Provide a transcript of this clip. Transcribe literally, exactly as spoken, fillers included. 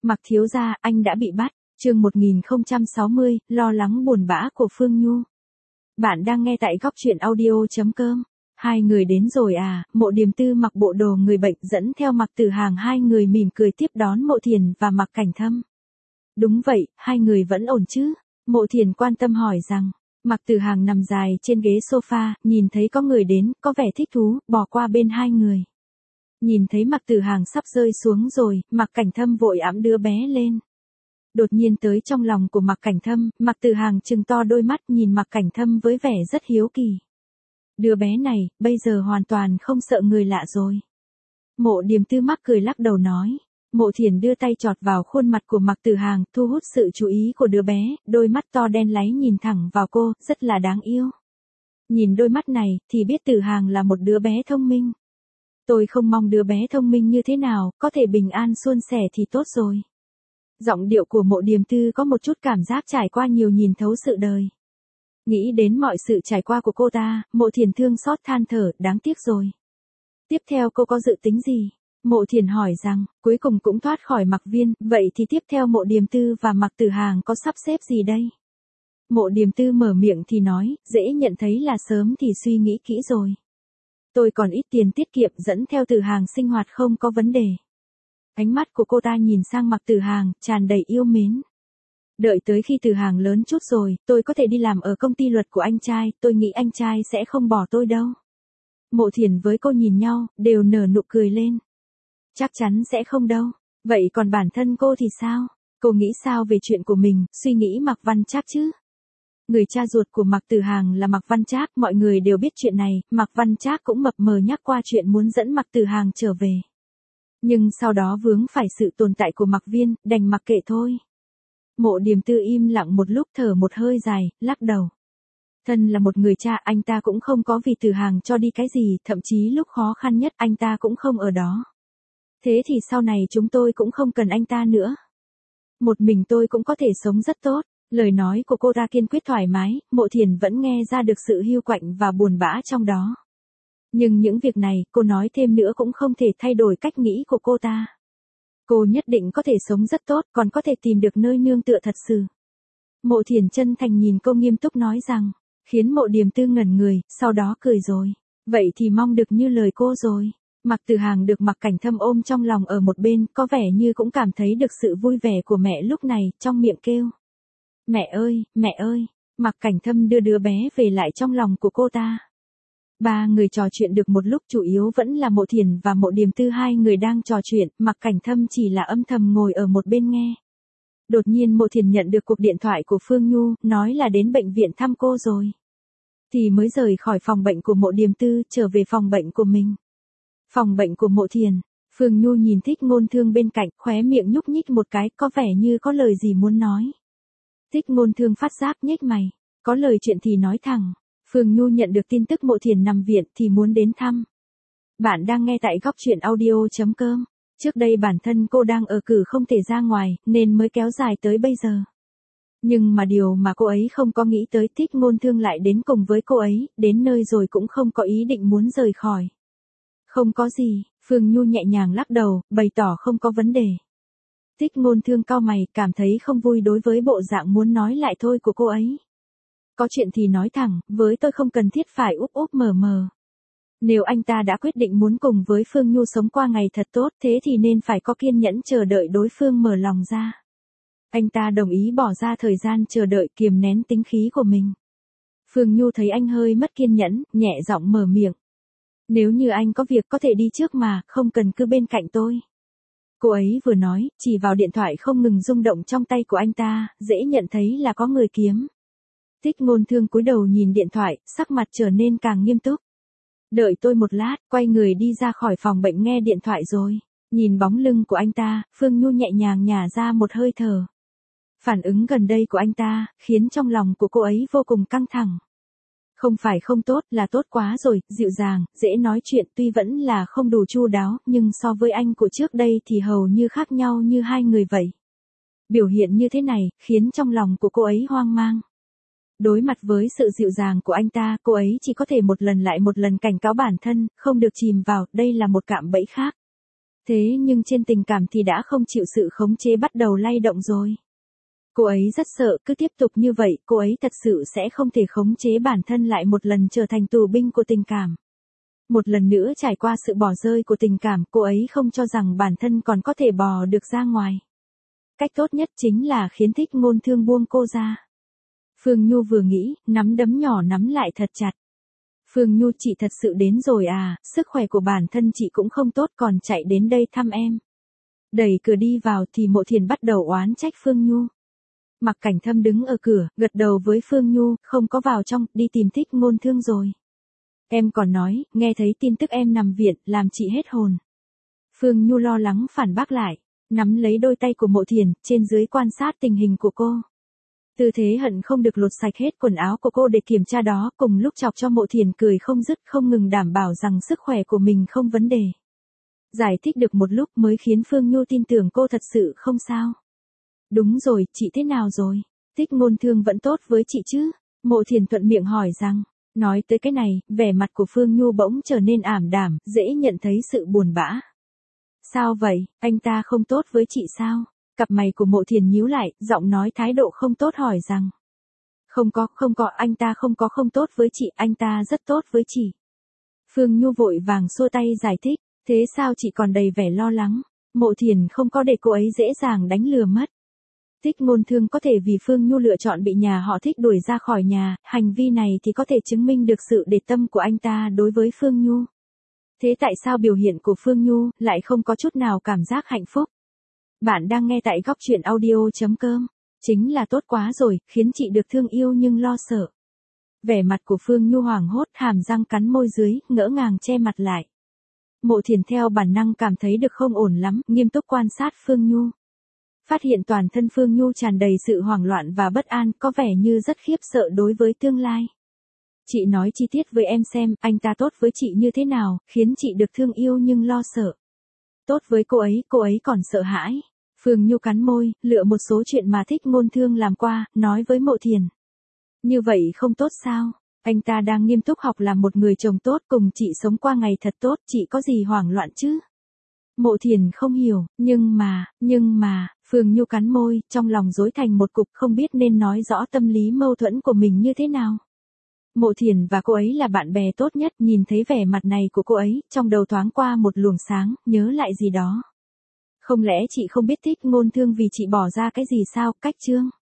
Mạc thiếu gia, anh đã bị bắt. Chương một nghìn không trăm sáu mươi, lo lắng buồn bã của Phương Nhu. Bạn đang nghe tại góc truyện audio chấm com. Hai người đến rồi à? Mộ Điềm Tư mặc bộ đồ người bệnh dẫn theo Mạc Tử Hàng, hai người mỉm cười tiếp đón Mộ Thiền và Mạc Cảnh Thâm. Đúng vậy, hai người vẫn ổn chứ? Mộ Thiền quan tâm hỏi rằng. Mạc Tử Hàng nằm dài trên ghế sofa, nhìn thấy có người đến, có vẻ thích thú, bỏ qua bên hai người. Nhìn thấy Mạc Tử Hàng sắp rơi xuống rồi, Mạc Cảnh Thâm vội ẵm đứa bé lên. Đột nhiên tới trong lòng của Mạc Cảnh Thâm, Mạc Tử Hàng trừng to đôi mắt nhìn Mạc Cảnh Thâm với vẻ rất hiếu kỳ. Đứa bé này, bây giờ hoàn toàn không sợ người lạ rồi. Mộ Điềm Tư mắc cười lắc đầu nói. Mộ Thiền đưa tay chọt vào khuôn mặt của Mạc Tử Hàng, thu hút sự chú ý của đứa bé, đôi mắt to đen láy nhìn thẳng vào cô, rất là đáng yêu. Nhìn đôi mắt này, thì biết Tử Hàng là một đứa bé thông minh. Tôi không mong đứa bé thông minh như thế nào, có thể bình an suôn sẻ thì tốt rồi. Giọng điệu của Mộ Điềm Tư có một chút cảm giác trải qua nhiều nhìn thấu sự đời. Nghĩ đến mọi sự trải qua của cô ta, Mộ Thiền thương xót than thở, đáng tiếc rồi. Tiếp theo cô có dự tính gì? Mộ Thiền hỏi rằng, cuối cùng cũng thoát khỏi Mạc Viên, vậy thì tiếp theo Mộ Điềm Tư và Mạc Tử Hàng có sắp xếp gì đây? Mộ Điềm Tư mở miệng thì nói, dễ nhận thấy là sớm thì suy nghĩ kỹ rồi. Tôi còn ít tiền tiết kiệm, dẫn theo Tử Hàng sinh hoạt không có vấn đề. Ánh mắt của cô ta nhìn sang Mạc Tử Hàng, tràn đầy yêu mến. Đợi tới khi Tử Hàng lớn chút rồi, tôi có thể đi làm ở công ty luật của anh trai, tôi nghĩ anh trai sẽ không bỏ tôi đâu. Mộ Thiền với cô nhìn nhau, đều nở nụ cười lên. Chắc chắn sẽ không đâu. Vậy còn bản thân cô thì sao? Cô nghĩ sao về chuyện của mình, suy nghĩ Mạc Văn Trác chứ? Người cha ruột của Mạc Tử Hàng là Mạc Văn Trác, mọi người đều biết chuyện này, Mạc Văn Trác cũng mập mờ nhắc qua chuyện muốn dẫn Mạc Tử Hàng trở về. Nhưng sau đó vướng phải sự tồn tại của Mạc Viên, đành mặc kệ thôi. Mộ Điềm Tư im lặng một lúc, thở một hơi dài, lắc đầu. Thân là một người cha, anh ta cũng không có vì Tử Hàng cho đi cái gì, thậm chí lúc khó khăn nhất anh ta cũng không ở đó. Thế thì sau này chúng tôi cũng không cần anh ta nữa. Một mình tôi cũng có thể sống rất tốt. Lời nói của cô ta kiên quyết thoải mái, Mộ Thiền vẫn nghe ra được sự hiu quạnh và buồn bã trong đó. Nhưng những việc này, cô nói thêm nữa cũng không thể thay đổi cách nghĩ của cô ta. Cô nhất định có thể sống rất tốt, còn có thể tìm được nơi nương tựa thật sự. Mộ Thiền chân thành nhìn cô nghiêm túc nói rằng, khiến Mộ Điềm Tư ngẩn người, sau đó cười rồi. Vậy thì mong được như lời cô rồi. Mạc Tử Hàng được Mạc Cảnh Thâm ôm trong lòng ở một bên, có vẻ như cũng cảm thấy được sự vui vẻ của mẹ lúc này, trong miệng kêu. Mẹ ơi, mẹ ơi, Mạc Cảnh Thâm đưa đứa bé về lại trong lòng của cô ta. Ba người trò chuyện được một lúc, chủ yếu vẫn là Mộ Thiền và Mộ Điềm Tư, hai người đang trò chuyện, Mạc Cảnh Thâm chỉ là âm thầm ngồi ở một bên nghe. Đột nhiên Mộ Thiền nhận được cuộc điện thoại của Phương Nhu, nói là đến bệnh viện thăm cô rồi. Thì mới rời khỏi phòng bệnh của Mộ Điềm Tư, trở về phòng bệnh của mình. Phòng bệnh của Mộ Thiền, Phương Nhu nhìn Thích Ngôn Thương bên cạnh, khóe miệng nhúc nhích một cái, có vẻ như có lời gì muốn nói. Thích Ngôn Thương phát giác nhếch mày, có lời chuyện thì nói thẳng. Phương Nhu nhận được tin tức Mộ Thiền nằm viện thì muốn đến thăm. Bạn đang nghe tại góc truyện audio chấm com. Trước đây bản thân cô đang ở cử không thể ra ngoài, nên mới kéo dài tới bây giờ. Nhưng mà điều mà cô ấy không có nghĩ tới, Thích Ngôn Thương lại đến cùng với cô ấy, đến nơi rồi cũng không có ý định muốn rời khỏi. Không có gì, Phương Nhu nhẹ nhàng lắc đầu, bày tỏ không có vấn đề. Thích Ngôn Thương cau mày, cảm thấy không vui đối với bộ dạng muốn nói lại thôi của cô ấy. Có chuyện thì nói thẳng, với tôi không cần thiết phải úp úp mờ mờ. Nếu anh ta đã quyết định muốn cùng với Phương Nhu sống qua ngày thật tốt, thế thì nên phải có kiên nhẫn chờ đợi đối phương mở lòng ra. Anh ta đồng ý bỏ ra thời gian chờ đợi, kiềm nén tính khí của mình. Phương Nhu thấy anh hơi mất kiên nhẫn, nhẹ giọng mở miệng. Nếu như anh có việc có thể đi trước mà, không cần cứ bên cạnh tôi. Cô ấy vừa nói, chỉ vào điện thoại không ngừng rung động trong tay của anh ta, dễ nhận thấy là có người kiếm. Thích Ngôn Thương cúi đầu nhìn điện thoại, sắc mặt trở nên càng nghiêm túc. Đợi tôi một lát, quay người đi ra khỏi phòng bệnh nghe điện thoại rồi. Nhìn bóng lưng của anh ta, Phương Nhu nhẹ nhàng nhả ra một hơi thở. Phản ứng gần đây của anh ta, khiến trong lòng của cô ấy vô cùng căng thẳng. Không phải không tốt, là tốt quá rồi, dịu dàng, dễ nói chuyện, tuy vẫn là không đủ chu đáo, nhưng so với anh của trước đây thì hầu như khác nhau như hai người vậy. Biểu hiện như thế này, khiến trong lòng của cô ấy hoang mang. Đối mặt với sự dịu dàng của anh ta, cô ấy chỉ có thể một lần lại một lần cảnh cáo bản thân, không được chìm vào, đây là một cạm bẫy khác. Thế nhưng trên tình cảm thì đã không chịu sự khống chế bắt đầu lay động rồi. Cô ấy rất sợ cứ tiếp tục như vậy cô ấy thật sự sẽ không thể khống chế bản thân lại một lần trở thành tù binh của tình cảm. Một lần nữa trải qua sự bỏ rơi của tình cảm cô ấy không cho rằng bản thân còn có thể bò được ra ngoài. Cách tốt nhất chính là khiến Thích Ngôn Thương buông cô ra. Phương Nhu vừa nghĩ, nắm đấm nhỏ nắm lại thật chặt. Phương Nhu chị thật sự đến rồi à, sức khỏe của bản thân chị cũng không tốt còn chạy đến đây thăm em. Đẩy cửa đi vào thì Mộ Thiền bắt đầu oán trách Phương Nhu. Mặc Cảnh Thâm đứng ở cửa, gật đầu với Phương Nhu, không có vào trong, đi tìm Thích Ngôn Thương rồi. Em còn nói, nghe thấy tin tức em nằm viện, làm chị hết hồn. Phương Nhu lo lắng phản bác lại, nắm lấy đôi tay của Mộ Thiền, trên dưới quan sát tình hình của cô. Tư thế hận không được lột sạch hết quần áo của cô để kiểm tra đó, cùng lúc chọc cho Mộ Thiền cười không dứt không ngừng đảm bảo rằng sức khỏe của mình không vấn đề. Giải thích được một lúc mới khiến Phương Nhu tin tưởng cô thật sự không sao. Đúng rồi, chị thế nào rồi? Thích Ngôn Thương vẫn tốt với chị chứ? Mộ Thiền thuận miệng hỏi rằng, nói tới cái này, vẻ mặt của Phương Nhu bỗng trở nên ảm đạm, dễ nhận thấy sự buồn bã. Sao vậy, anh ta không tốt với chị sao? Cặp mày của Mộ Thiền nhíu lại, giọng nói thái độ không tốt hỏi rằng. Không có, không có, anh ta không có không tốt với chị, anh ta rất tốt với chị. Phương Nhu vội vàng xua tay giải thích, thế sao chị còn đầy vẻ lo lắng? Mộ Thiền không có để cô ấy dễ dàng đánh lừa mất. Thích Ngôn Thương có thể vì Phương Nhu lựa chọn bị nhà họ Thích đuổi ra khỏi nhà, hành vi này thì có thể chứng minh được sự để tâm của anh ta đối với Phương Nhu. Thế tại sao biểu hiện của Phương Nhu lại không có chút nào cảm giác hạnh phúc? Bạn đang nghe tại góc truyện audio chấm com. Chính là tốt quá rồi, khiến chị được thương yêu nhưng lo sợ. Vẻ mặt của Phương Nhu hoảng hốt, hàm răng cắn môi dưới, ngỡ ngàng che mặt lại. Mộ Thiền theo bản năng cảm thấy được không ổn lắm, nghiêm túc quan sát Phương Nhu. Phát hiện toàn thân Phương Nhu tràn đầy sự hoảng loạn và bất an, có vẻ như rất khiếp sợ đối với tương lai. Chị nói chi tiết với em xem, anh ta tốt với chị như thế nào, khiến chị được thương yêu nhưng lo sợ. Tốt với cô ấy, cô ấy còn sợ hãi. Phương Nhu cắn môi, lựa một số chuyện mà Thích Ngôn Thương làm qua, nói với Mộ Thiền. Như vậy không tốt sao? Anh ta đang nghiêm túc học làm một người chồng tốt cùng chị sống qua ngày thật tốt, chị có gì hoảng loạn chứ? Mộ Thiền không hiểu, nhưng mà, nhưng mà, Phương Nhu cắn môi, trong lòng rối thành một cục không biết nên nói rõ tâm lý mâu thuẫn của mình như thế nào. Mộ Thiền và cô ấy là bạn bè tốt nhất, nhìn thấy vẻ mặt này của cô ấy, trong đầu thoáng qua một luồng sáng, nhớ lại gì đó. Không lẽ chị không biết Thích Ngôn Thương vì chị bỏ ra cái gì sao, cách chương?